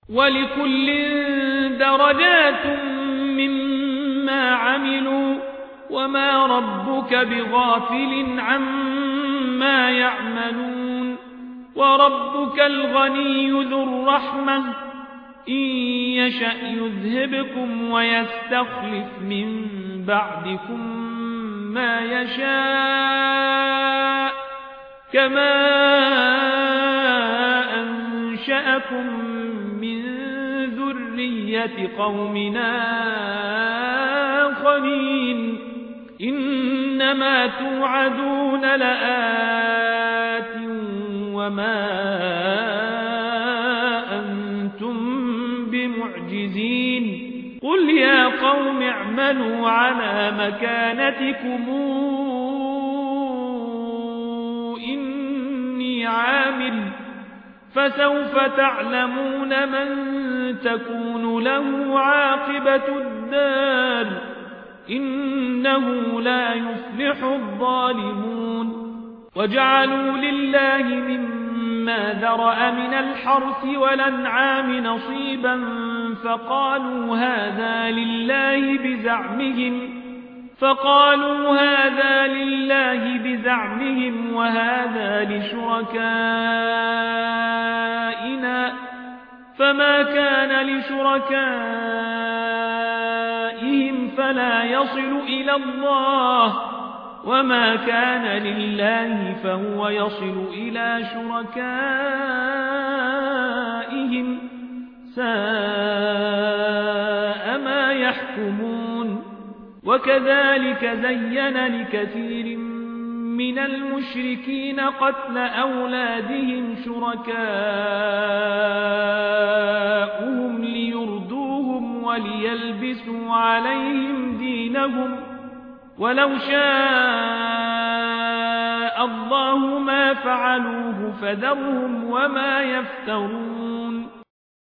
ولكل درجات مما عملوا وما ربك بغافل عما يعملون وربك الغني ذو الرحمة إن يشأ يذهبكم ويستخلف من بعدكم ما يشاء كما أنشأكم من ذرية قومنا آخرين إنما توعدون لآت وما أنتم بمعجزين قل يا قوم اعملوا على مكانتكم إني عامل فسوف تعلمون من تكون له عاقبة الدار إنه لا يفلح الظالمون وجعلوا لله مما ذرأ من الحرث والأنعام نصيبا فقالوا هذا لله بزعمهم وهذا لشركائنا فما كان لشركائهم فلا يصل إلى الله وما كان لله فهو يصل إلى شركائهم ساء ما يحكمون وكذلك زين لكثير من المشركين قتل أولادهم شركاؤهم ليردوهم وليلبسوا عليهم دينهم ولو شاء الله ما فعلوه فذرهم وما يفترون